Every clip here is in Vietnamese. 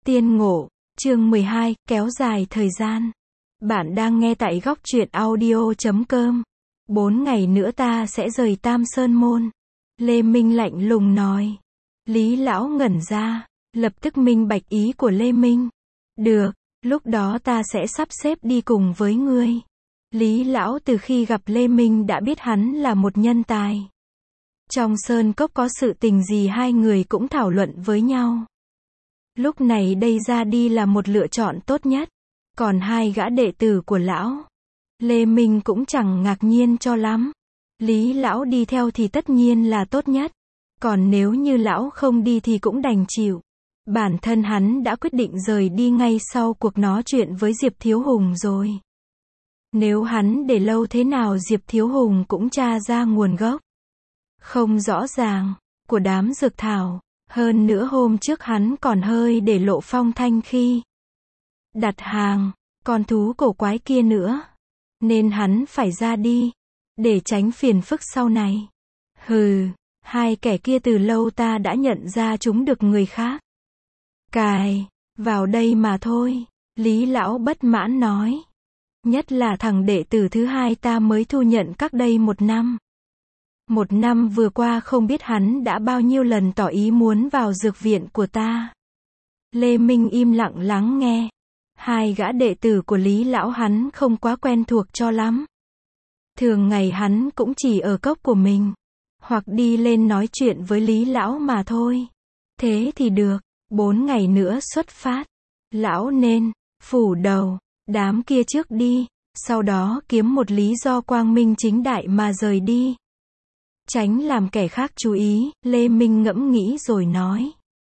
Tiên ngộ, chương 12, kéo dài thời gian. Bạn đang nghe tại góc truyện audio.com. 4 ngày nữa ta sẽ rời Tam Sơn Môn. Lê Minh lạnh lùng nói. Lý lão ngẩn ra, lập tức minh bạch ý của Lê Minh. Được, lúc đó ta sẽ sắp xếp đi cùng với ngươi. Lý lão từ khi gặp Lê Minh đã biết hắn là một nhân tài. Trong sơn cốc có sự tình gì hai người cũng thảo luận với nhau. Lúc này đây ra đi là một lựa chọn tốt nhất. Còn hai gã đệ tử của lão, Lê Minh cũng chẳng ngạc nhiên cho lắm. Lý lão đi theo thì tất nhiên là tốt nhất. Còn nếu như lão không đi thì cũng đành chịu. Bản thân hắn đã quyết định rời đi ngay sau cuộc nói chuyện với Diệp Thiếu Hùng rồi. Nếu hắn để lâu thế nào Diệp Thiếu Hùng cũng tra ra nguồn gốc không rõ ràng của đám dược thảo. Hơn nữa hôm trước hắn còn hơi để lộ phong thanh khi đặt hàng con thú cổ quái kia nữa. Nên hắn phải ra đi, để tránh phiền phức sau này. Hừ, hai kẻ kia từ lâu ta đã nhận ra chúng được người khác cài vào đây mà thôi. Lý lão bất mãn nói. Nhất là thằng đệ tử thứ hai ta mới thu nhận cách đây 1 năm. 1 năm vừa qua không biết hắn đã bao nhiêu lần tỏ ý muốn vào dược viện của ta. Lê Minh im lặng lắng nghe. Hai gã đệ tử của Lý lão hắn không quá quen thuộc cho lắm. Thường ngày hắn cũng chỉ ở cốc của mình, hoặc đi lên nói chuyện với Lý lão mà thôi. Thế thì được, 4 ngày nữa xuất phát. Lão nên phủ đầu đám kia trước đi, sau đó kiếm một lý do quang minh chính đại mà rời đi. Tránh làm kẻ khác chú ý, Lê Minh ngẫm nghĩ rồi nói.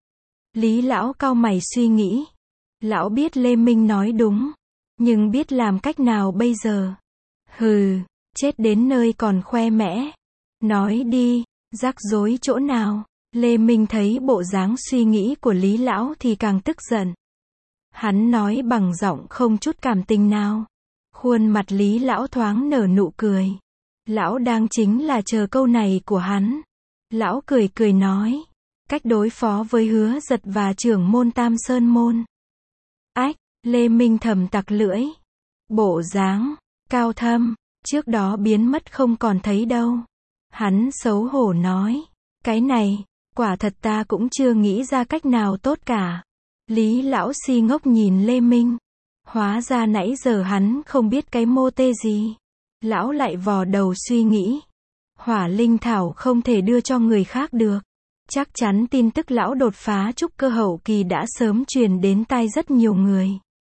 Lý lão cau mày suy nghĩ. Lão biết Lê Minh nói đúng, nhưng biết làm cách nào bây giờ? Hừ, chết đến nơi còn khoe mẽ. Nói đi, rắc rối chỗ nào? Lê Minh thấy bộ dáng suy nghĩ của Lý lão thì càng tức giận. Hắn nói bằng giọng không chút cảm tình nào. Khuôn mặt Lý lão thoáng nở nụ cười. Lão đang chính là chờ câu này của hắn. Lão cười cười nói. Cách đối phó với Hứa Giật và trưởng môn Tam Sơn Môn. Ách, Lê Minh thầm tặc lưỡi. Bộ dáng cao thâm, trước đó biến mất không còn thấy đâu. Hắn xấu hổ nói. Cái này, quả thật ta cũng chưa nghĩ ra cách nào tốt cả. Lý lão si ngốc nhìn Lê Minh. Hóa ra nãy giờ hắn không biết cái mô tê gì. Lão lại vò đầu suy nghĩ. Hỏa linh thảo không thể đưa cho người khác được. Chắc chắn tin tức lão đột phá trúc cơ hậu kỳ đã sớm truyền đến tai rất nhiều người.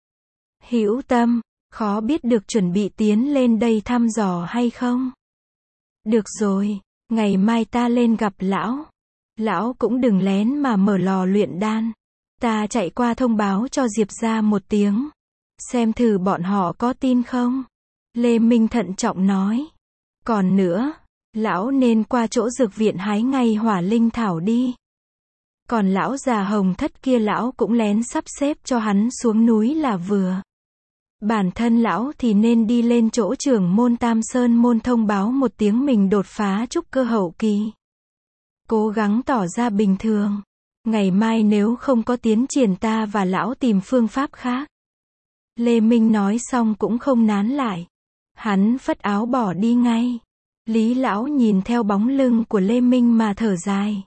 Hữu Tâm, khó biết được chuẩn bị tiến lên đây thăm dò hay không? Được rồi, ngày mai ta lên gặp lão. Lão cũng đừng lén mà mở lò luyện đan. Ta chạy qua thông báo cho Diệp gia một tiếng. Xem thử bọn họ có tin không? Lê Minh thận trọng nói. Còn nữa, lão nên qua chỗ dược viện hái ngay hỏa linh thảo đi. Còn lão già Hồng Thất kia lão cũng lén sắp xếp cho hắn xuống núi là vừa. Bản thân lão thì nên đi lên chỗ trưởng môn Tam Sơn Môn thông báo một tiếng mình đột phá trúc cơ hậu kỳ. Cố gắng tỏ ra bình thường. Ngày mai nếu không có tiến triển ta và lão tìm phương pháp khác. Lê Minh nói xong cũng không nán lại. Hắn phất áo bỏ đi ngay. Lý lão nhìn theo bóng lưng của Lê Minh mà thở dài.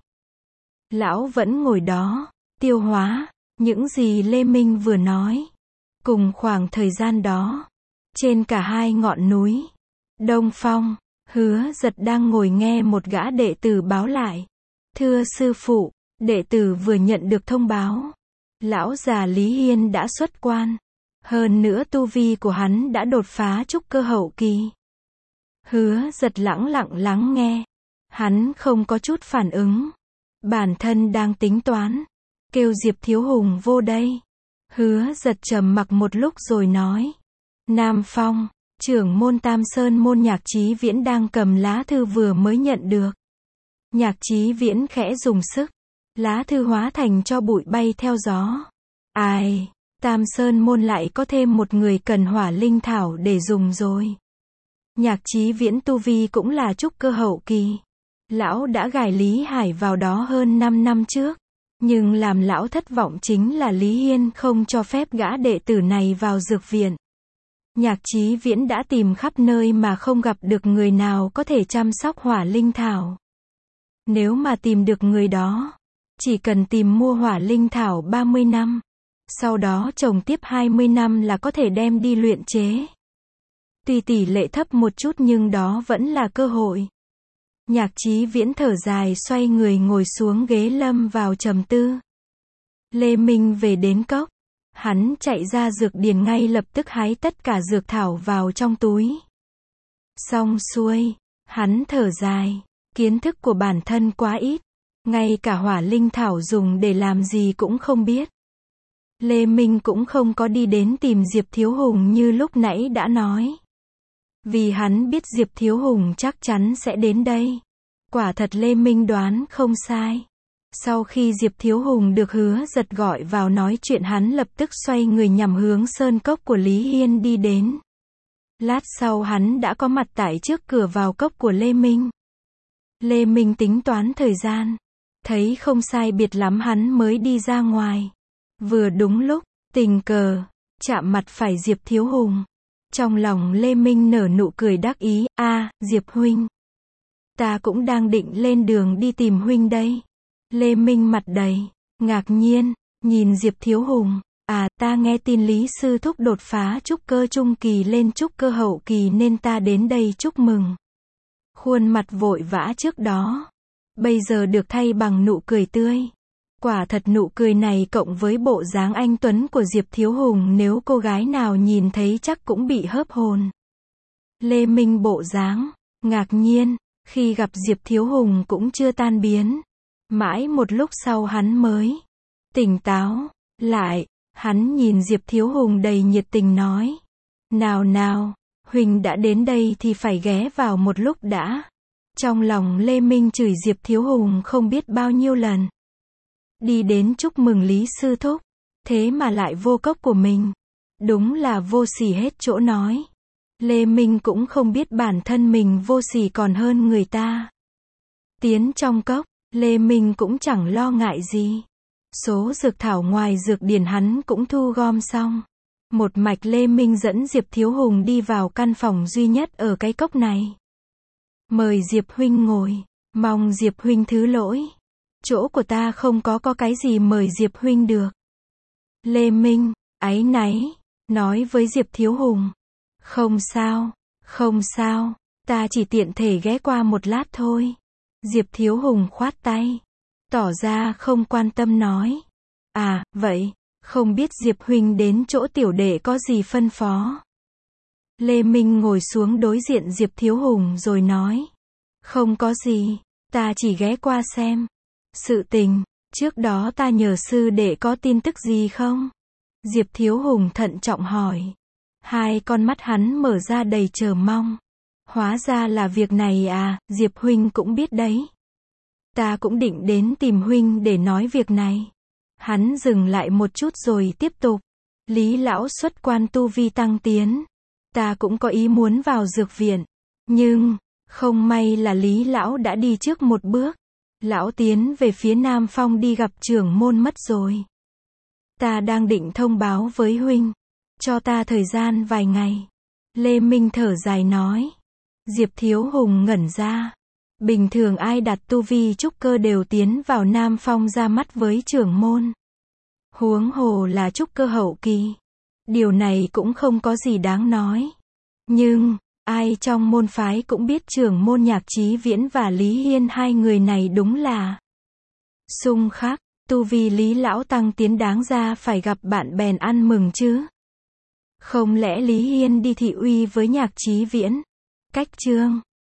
Lão vẫn ngồi đó, tiêu hóa những gì Lê Minh vừa nói. Cùng khoảng thời gian đó, trên cả hai ngọn núi, Đông Phong, Hứa Giật đang ngồi nghe một gã đệ tử báo lại. Thưa sư phụ, đệ tử vừa nhận được thông báo. Lão già Lý Hiên đã xuất quan. Hơn nữa tu vi của hắn đã đột phá trúc cơ hậu kỳ. Hứa Giật lẳng lặng lắng nghe. Hắn không có chút phản ứng. Bản thân đang tính toán. Kêu Diệp Thiếu Hùng vô đây. Hứa Giật trầm mặc một lúc rồi nói. Nam Phong, trưởng môn Tam Sơn Môn Nhạc Chí Viễn đang cầm lá thư vừa mới nhận được. Nhạc Chí Viễn khẽ dùng sức. Lá thư hóa thành tro bụi bay theo gió. Ai, Tam Sơn Môn lại có thêm một người cần hỏa linh thảo để dùng rồi. Nhạc Chí Viễn tu vi cũng là trúc cơ hậu kỳ. Lão đã gài Lý Hải vào đó hơn 5 năm trước. Nhưng làm lão thất vọng chính là Lý Hiên không cho phép gã đệ tử này vào dược viện. Nhạc Chí Viễn đã tìm khắp nơi mà không gặp được người nào có thể chăm sóc hỏa linh thảo. Nếu mà tìm được người đó, chỉ cần tìm mua hỏa linh thảo 30 năm, sau đó trồng tiếp 20 năm là có thể đem đi luyện chế. Tuy tỷ lệ thấp một chút nhưng đó vẫn là cơ hội. Nhạc Chí Viễn thở dài xoay người ngồi xuống ghế lâm vào trầm tư. Lê Minh về đến cốc. Hắn chạy ra dược điền ngay lập tức hái tất cả dược thảo vào trong túi. Xong xuôi, hắn thở dài. Kiến thức của bản thân quá ít. Ngay cả hỏa linh thảo dùng để làm gì cũng không biết. Lê Minh cũng không có đi đến tìm Diệp Thiếu Hùng như lúc nãy đã nói. Vì hắn biết Diệp Thiếu Hùng chắc chắn sẽ đến đây. Quả thật Lê Minh đoán không sai. Sau khi Diệp Thiếu Hùng được Hứa Giật gọi vào nói chuyện hắn lập tức xoay người nhằm hướng sơn cốc của Lý Hiên đi đến. Lát sau hắn đã có mặt tại trước cửa vào cốc của Lê Minh. Lê Minh tính toán thời gian. Thấy không sai biệt lắm hắn mới đi ra ngoài. Vừa đúng lúc, tình cờ, chạm mặt phải Diệp Thiếu Hùng. Trong lòng Lê Minh nở nụ cười đắc ý, Diệp huynh. Ta cũng đang định lên đường đi tìm huynh đây. Lê Minh mặt đầy ngạc nhiên, nhìn Diệp Thiếu Hùng, ta nghe tin Lý Sư Thúc đột phá trúc cơ trung kỳ lên trúc cơ hậu kỳ nên ta đến đây chúc mừng. Khuôn mặt vội vã trước đó, bây giờ được thay bằng nụ cười tươi. Quả thật nụ cười này cộng với bộ dáng anh tuấn của Diệp Thiếu Hùng nếu cô gái nào nhìn thấy chắc cũng bị hớp hồn. Lê Minh bộ dáng ngạc nhiên, khi gặp Diệp Thiếu Hùng cũng chưa tan biến. Mãi một lúc sau hắn mới tỉnh táo lại, hắn nhìn Diệp Thiếu Hùng đầy nhiệt tình nói. Nào, huynh đã đến đây thì phải ghé vào một lúc đã. Trong lòng Lê Minh chửi Diệp Thiếu Hùng không biết bao nhiêu lần. Đi đến chúc mừng Lý Sư Thúc, thế mà lại vô cốc của mình. Đúng là vô sỉ hết chỗ nói. Lê Minh cũng không biết bản thân mình vô sỉ còn hơn người ta. Tiến trong cốc, Lê Minh cũng chẳng lo ngại gì. Số dược thảo ngoài dược điển hắn cũng thu gom xong. Một mạch Lê Minh dẫn Diệp Thiếu Hùng đi vào căn phòng duy nhất ở cái cốc này. Mời Diệp huynh ngồi, mong Diệp huynh thứ lỗi. Chỗ của ta không có cái gì mời Diệp huynh được. Lê Minh, áy náy, nói với Diệp Thiếu Hùng. Không sao, ta chỉ tiện thể ghé qua một lát thôi. Diệp Thiếu Hùng khoát tay, tỏ ra không quan tâm nói. Vậy, không biết Diệp huynh đến chỗ tiểu đệ có gì phân phó. Lê Minh ngồi xuống đối diện Diệp Thiếu Hùng rồi nói. Không có gì, ta chỉ ghé qua xem. Sự tình, trước đó ta nhờ sư đệ có tin tức gì không? Diệp Thiếu Hùng thận trọng hỏi. Hai con mắt hắn mở ra đầy chờ mong. Hóa ra là việc này Diệp huynh cũng biết đấy. Ta cũng định đến tìm huynh để nói việc này. Hắn dừng lại một chút rồi tiếp tục. Lý lão xuất quan tu vi tăng tiến. Ta cũng có ý muốn vào dược viện. Nhưng, không may là Lý lão đã đi trước một bước. Lão tiến về phía Nam Phong đi gặp trưởng môn mất rồi. Ta đang định thông báo với huynh. Cho ta thời gian vài ngày. Lê Minh thở dài nói. Diệp Thiếu Hùng ngẩn ra. Bình thường ai đặt tu vi trúc cơ đều tiến vào Nam Phong ra mắt với trưởng môn. Huống hồ là trúc cơ hậu kỳ. Điều này cũng không có gì đáng nói. Nhưng, ai trong môn phái cũng biết trưởng môn Nhạc Chí Viễn và Lý Hiên hai người này đúng là xung khắc. Tu vi Lý lão tăng tiến đáng ra phải gặp bạn bèn ăn mừng chứ. Không lẽ Lý Hiên đi thị uy với Nhạc Chí Viễn? Cách chương